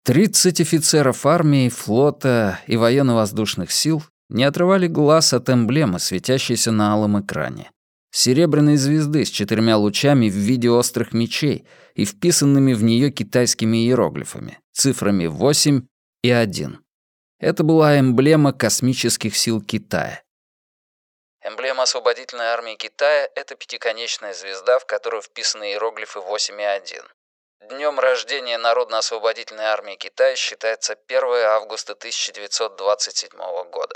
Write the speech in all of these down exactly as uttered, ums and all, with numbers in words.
Тридцать офицеров армии, флота и военно-воздушных сил не отрывали глаз от эмблемы, светящейся на алом экране. Серебряной звезды с четырьмя лучами в виде острых мечей и вписанными в нее китайскими иероглифами, цифрами восемь и один. Это была эмблема космических сил Китая. Эмблема освободительной армии Китая — это пятиконечная звезда, в которую вписаны иероглифы восемь и один. Днем рождения Народно-освободительной армии Китая считается первое августа тысяча девятьсот двадцать седьмого года.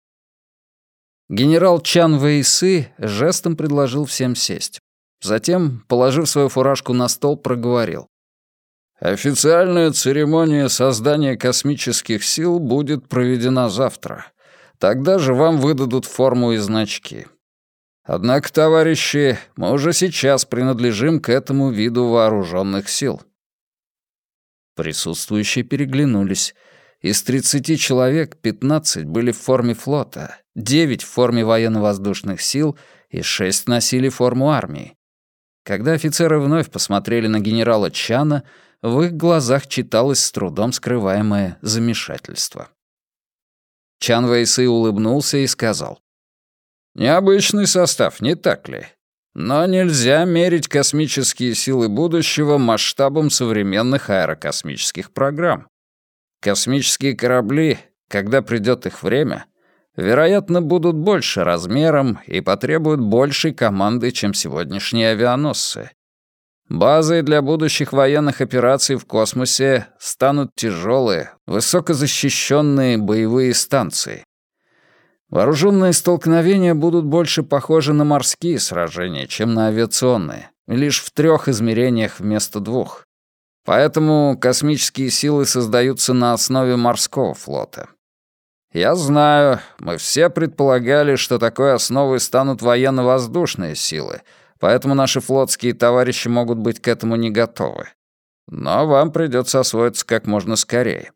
Генерал Чан Вэйсы жестом предложил всем сесть. Затем, положив свою фуражку на стол, проговорил. «Официальная церемония создания космических сил будет проведена завтра. Тогда же вам выдадут форму и значки. Однако, товарищи, мы уже сейчас принадлежим к этому виду вооруженных сил». Присутствующие переглянулись. Из тридцати человек пятнадцать были в форме флота, девять в форме военно-воздушных сил и шесть носили форму армии. Когда офицеры вновь посмотрели на генерала Чана, в их глазах читалось с трудом скрываемое замешательство. Чан Вэйсы улыбнулся и сказал. «Необычный состав, не так ли? Но нельзя мерить космические силы будущего масштабом современных аэрокосмических программ. Космические корабли, когда придёт их время, вероятно, будут больше размером и потребуют большей команды, чем сегодняшние авианосцы. Базой для будущих военных операций в космосе станут тяжелые, высокозащищенные боевые станции. Вооруженные столкновения будут больше похожи на морские сражения, чем на авиационные, лишь в трех измерениях вместо двух. Поэтому космические силы создаются на основе морского флота. Я знаю, мы все предполагали, что такой основой станут военно-воздушные силы, поэтому наши флотские товарищи могут быть к этому не готовы. Но вам придется освоиться как можно скорее.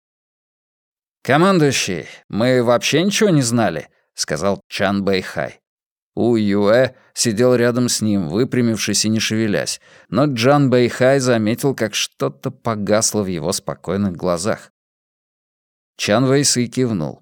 «Командующий, мы вообще ничего не знали», — сказал Чан Бэйхай. У Юэ сидел рядом с ним, выпрямившись и не шевелясь, но Чан Бэйхай заметил, как что-то погасло в его спокойных глазах. Чан Вэйсы кивнул.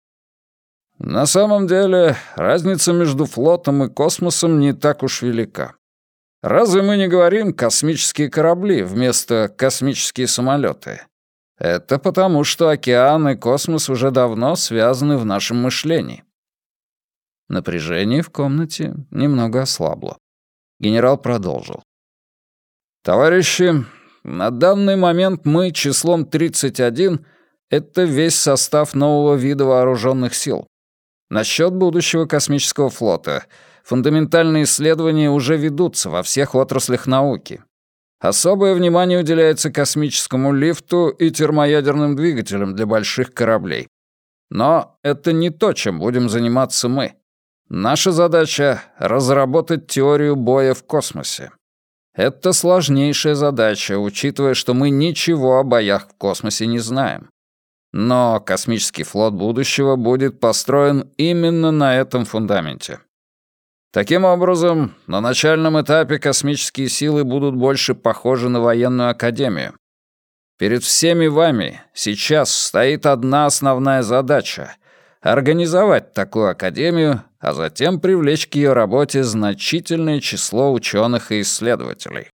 «На самом деле, разница между флотом и космосом не так уж велика. Разве мы не говорим «космические корабли» вместо «космические самолеты»? Это потому, что океан и космос уже давно связаны в нашем мышлении». Напряжение в комнате немного ослабло. Генерал продолжил. «Товарищи, на данный момент мы числом тридцать один — это весь состав нового вида вооруженных сил. Насчет будущего космического флота. Фундаментальные исследования уже ведутся во всех отраслях науки. Особое внимание уделяется космическому лифту и термоядерным двигателям для больших кораблей. Но это не то, чем будем заниматься мы. Наша задача — разработать теорию боя в космосе. Это сложнейшая задача, учитывая, что мы ничего о боях в космосе не знаем. Но космический флот будущего будет построен именно на этом фундаменте. Таким образом, на начальном этапе космические силы будут больше похожи на военную академию. Перед всеми вами сейчас стоит одна основная задача — организовать такую академию, а затем привлечь к ее работе значительное число ученых и исследователей.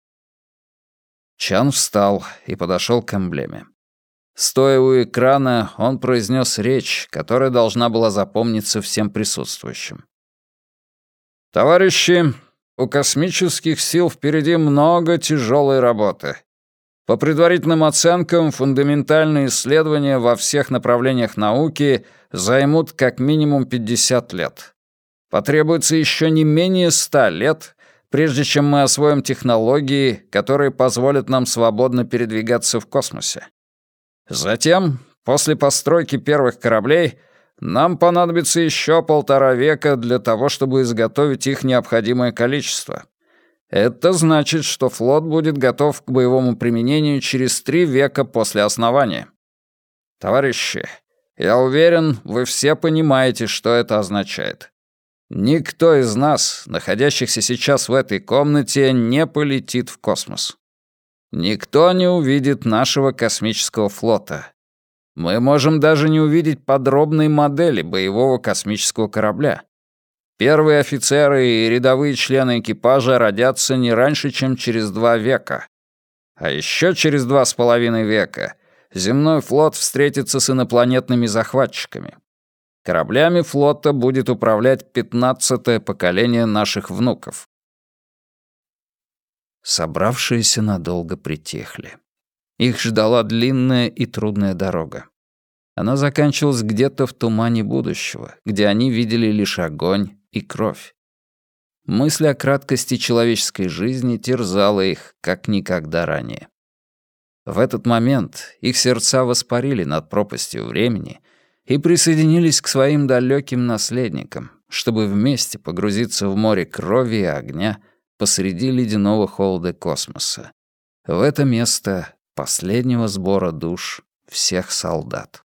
Чан встал и подошел к эмблеме. Стоя у экрана, он произнес речь, которая должна была запомниться всем присутствующим. «Товарищи, у космических сил впереди много тяжелой работы. По предварительным оценкам, фундаментальные исследования во всех направлениях науки займут как минимум пятьдесят лет. Потребуется еще не менее ста лет, прежде чем мы освоим технологии, которые позволят нам свободно передвигаться в космосе. Затем, после постройки первых кораблей, нам понадобится еще полтора века для того, чтобы изготовить их необходимое количество. Это значит, что флот будет готов к боевому применению через три века после основания. Товарищи, я уверен, вы все понимаете, что это означает. Никто из нас, находящихся сейчас в этой комнате, не полетит в космос. Никто не увидит нашего космического флота. Мы можем даже не увидеть подробной модели боевого космического корабля. Первые офицеры и рядовые члены экипажа родятся не раньше, чем через два века. А еще через два с половиной века земной флот встретится с инопланетными захватчиками. Кораблями флота будет управлять пятнадцатое поколение наших внуков. Собравшиеся надолго притихли. Их ждала длинная и трудная дорога. Она заканчивалась где-то в тумане будущего, где они видели лишь огонь и кровь. Мысль о краткости человеческой жизни терзала их, как никогда ранее. В этот момент их сердца воспарили над пропастью времени и присоединились к своим далеким наследникам, чтобы вместе погрузиться в море крови и огня посреди ледяного холода космоса. В это место последнего сбора душ всех солдат.